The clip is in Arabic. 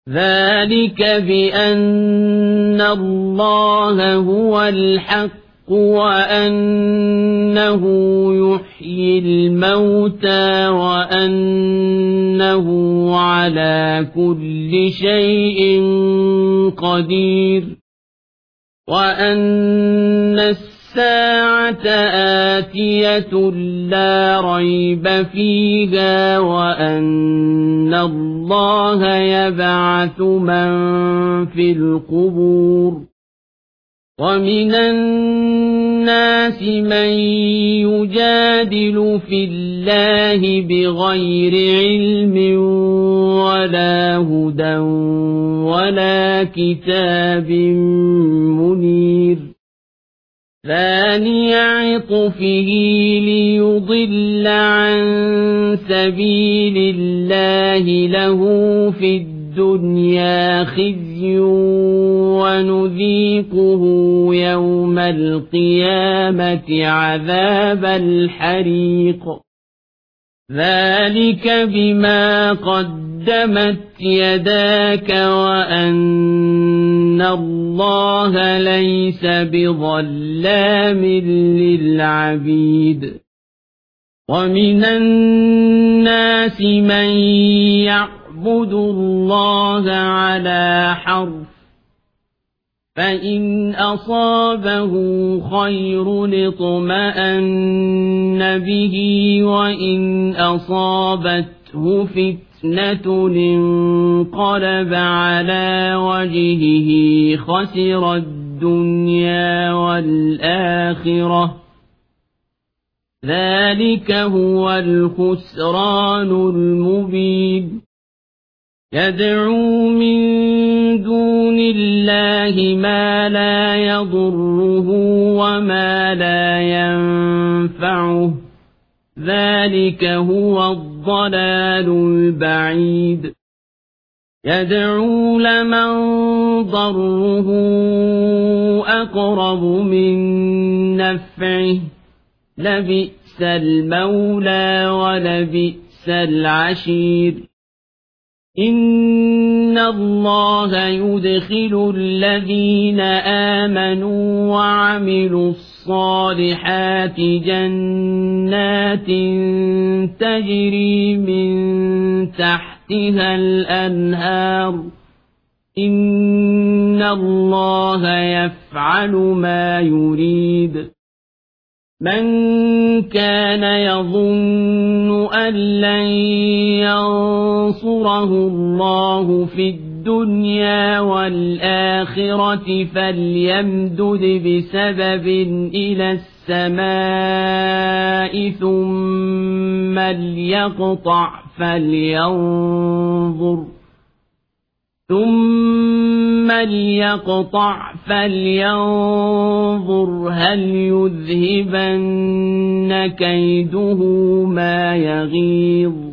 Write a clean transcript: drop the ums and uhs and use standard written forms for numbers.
ذلك بأن الله هو الحق وأنه يحيي الموتى وأنه على كل شيء قدير وأن الساعة آتية لا ريب فيها وأن الله يبعث من في القبور ومن الناس من يجادل في الله بغير علم ولا هدى ولا كتاب منير ثاني عطفه ليضل عن سبيل الله له في الدنيا خزي ونذيقه يوم القيامة عذاب الحريق ذلك بما قدمت يداك وأن الله ليس بظلام للعبيد ومن الناس من يعبد الله على حرف فإن أصابه خير اطمأن به وإن أصابته فتنة انقلب على وجهه خسر الدنيا والآخرة ذلك هو الخسران المبين يدعو من دون الله ما لا يضره وما لا ينفعه ذلك هو الضلال البعيد يدعو لمن ضره أقرب من نفعه لبئس المولى ولبئس العشير إن الله يدخل الذين آمنوا وعملوا الصالحات جنات تجري من تحتها الأنهار إن الله يفعل ما يريد من كان يظن أن لن ينصره الله في الدنيا والآخرة فليمدد بسبب إلى السماء ثم ليقطع فلينظر هل يذهبن كيده ما يغيظ